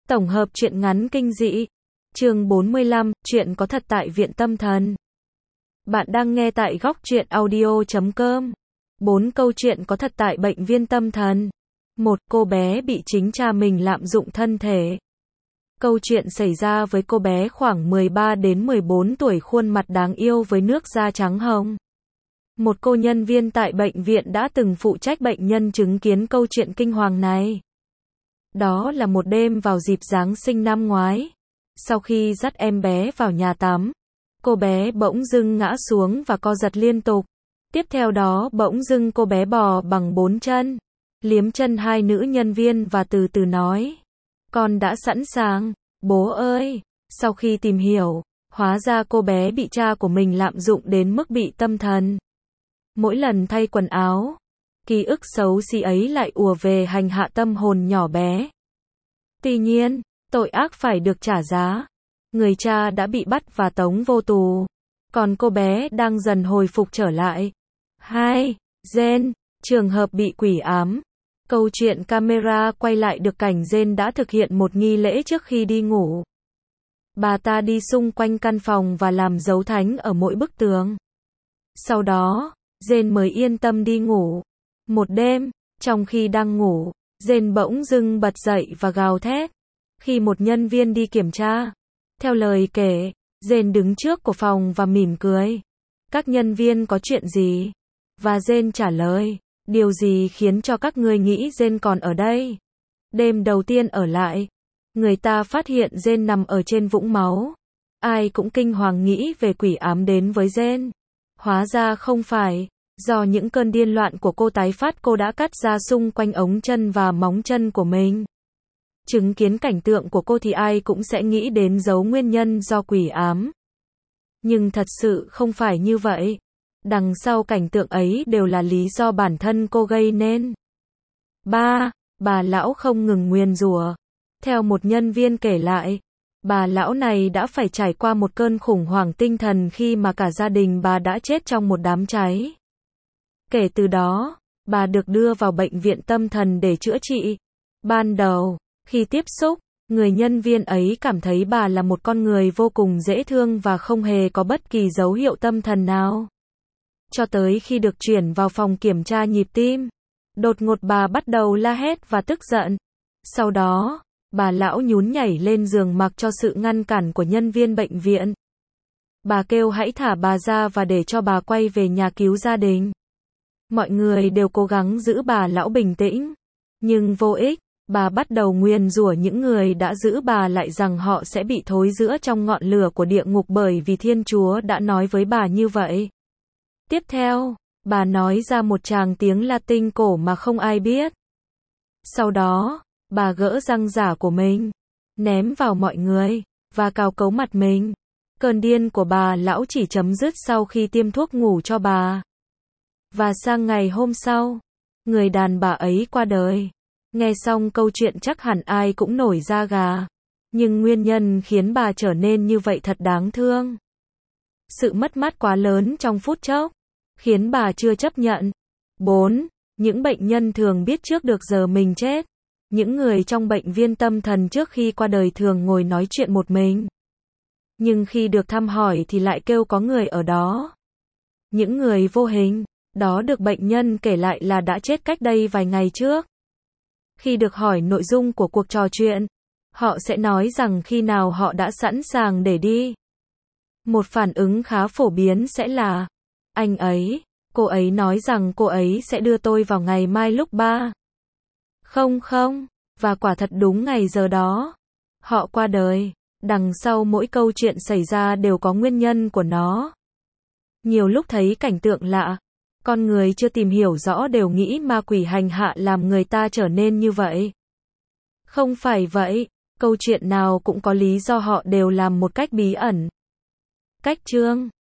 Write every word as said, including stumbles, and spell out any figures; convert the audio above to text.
Tổng hợp truyện ngắn kinh dị. Chương bốn mươi lăm, chuyện có thật tại viện tâm thần. Bạn đang nghe tại góc truyện audio chấm com. Bốn câu chuyện có thật tại bệnh viện tâm thần. Một, cô bé bị chính cha mình lạm dụng thân thể. Câu chuyện xảy ra với cô bé khoảng mười ba đến mười bốn tuổi, khuôn mặt đáng yêu với nước da trắng hồng. Một cô nhân viên tại bệnh viện đã từng phụ trách bệnh nhân chứng kiến câu chuyện kinh hoàng này. Đó là một đêm vào dịp Giáng sinh năm ngoái. Sau khi dắt em bé vào nhà tắm, cô bé bỗng dưng ngã xuống và co giật liên tục. Tiếp theo đó bỗng dưng cô bé bò bằng bốn chân, liếm chân hai nữ nhân viên và từ từ nói: "Con đã sẵn sàng, bố ơi." Sau khi tìm hiểu, hóa ra cô bé bị cha của mình lạm dụng đến mức bị tâm thần. Mỗi lần thay quần áo, ký ức xấu xí ấy lại ùa về hành hạ tâm hồn nhỏ bé. Tuy nhiên, tội ác phải được trả giá. Người cha đã bị bắt và tống vô tù, còn cô bé đang dần hồi phục trở lại. Hai. Jane, trường hợp bị quỷ ám. Câu chuyện camera quay lại được cảnh Jane đã thực hiện một nghi lễ trước khi đi ngủ. Bà ta đi xung quanh căn phòng và làm dấu thánh ở mỗi bức tường. Sau đó, Jane mới yên tâm đi ngủ. Một đêm, trong khi đang ngủ, Jane bỗng dưng bật dậy và gào thét khi một nhân viên đi kiểm tra. Theo lời kể, Jane đứng trước của phòng và mỉm cười. "Các nhân viên có chuyện gì?" Và Jane trả lời: "Điều gì khiến cho các ngươi nghĩ Jane còn ở đây?" Đêm đầu tiên ở lại, người ta phát hiện Jane nằm ở trên vũng máu. Ai cũng kinh hoàng nghĩ về quỷ ám đến với Jane. Hóa ra không phải. Do những cơn điên loạn của cô tái phát, cô đã cắt da xung quanh ống chân và móng chân của mình. Chứng kiến cảnh tượng của cô thì ai cũng sẽ nghĩ đến dấu nguyên nhân do quỷ ám. Nhưng thật sự không phải như vậy. Đằng sau cảnh tượng ấy đều là lý do bản thân cô gây nên. Ba. Bà lão không ngừng nguyền rủa. Theo một nhân viên kể lại, bà lão này đã phải trải qua một cơn khủng hoảng tinh thần khi mà cả gia đình bà đã chết trong một đám cháy. Kể từ đó, bà được đưa vào bệnh viện tâm thần để chữa trị. Ban đầu, khi tiếp xúc, người nhân viên ấy cảm thấy bà là một con người vô cùng dễ thương và không hề có bất kỳ dấu hiệu tâm thần nào. Cho tới khi được chuyển vào phòng kiểm tra nhịp tim, đột ngột bà bắt đầu la hét và tức giận. Sau đó, bà lão nhún nhảy lên giường mặc cho sự ngăn cản của nhân viên bệnh viện. Bà kêu hãy thả bà ra và để cho bà quay về nhà cứu gia đình. Mọi người đều cố gắng giữ bà lão bình tĩnh, nhưng vô ích. Bà bắt đầu nguyền rủa những người đã giữ bà lại rằng họ sẽ bị thối rữa trong ngọn lửa của địa ngục bởi vì Thiên Chúa đã nói với bà như vậy. Tiếp theo, bà nói ra một tràng tiếng Latin cổ mà không ai biết. Sau đó, bà gỡ răng giả của mình, ném vào mọi người, và cào cấu mặt mình. Cơn điên của bà lão chỉ chấm dứt sau khi tiêm thuốc ngủ cho bà. Và sang ngày hôm sau, người đàn bà ấy qua đời. Nghe xong câu chuyện chắc hẳn ai cũng nổi da gà. Nhưng nguyên nhân khiến bà trở nên như vậy thật đáng thương. Sự mất mát quá lớn trong phút chốc, khiến bà chưa chấp nhận. Bốn. Những bệnh nhân thường biết trước được giờ mình chết. Những người trong bệnh viện tâm thần trước khi qua đời thường ngồi nói chuyện một mình. Nhưng khi được thăm hỏi thì lại kêu có người ở đó. Những người vô hình, đó được bệnh nhân kể lại là đã chết cách đây vài ngày trước. Khi được hỏi nội dung của cuộc trò chuyện, họ sẽ nói rằng khi nào họ đã sẵn sàng để đi. Một phản ứng khá phổ biến sẽ là: "Anh ấy, cô ấy nói rằng cô ấy sẽ đưa tôi vào ngày mai lúc ba không không." Và quả thật đúng ngày giờ đó, họ qua đời. Đằng sau mỗi câu chuyện xảy ra đều có nguyên nhân của nó. Nhiều lúc thấy cảnh tượng lạ, con người chưa tìm hiểu rõ đều nghĩ ma quỷ hành hạ làm người ta trở nên như vậy. Không phải vậy, câu chuyện nào cũng có lý do, họ đều làm một cách bí ẩn. Cách chương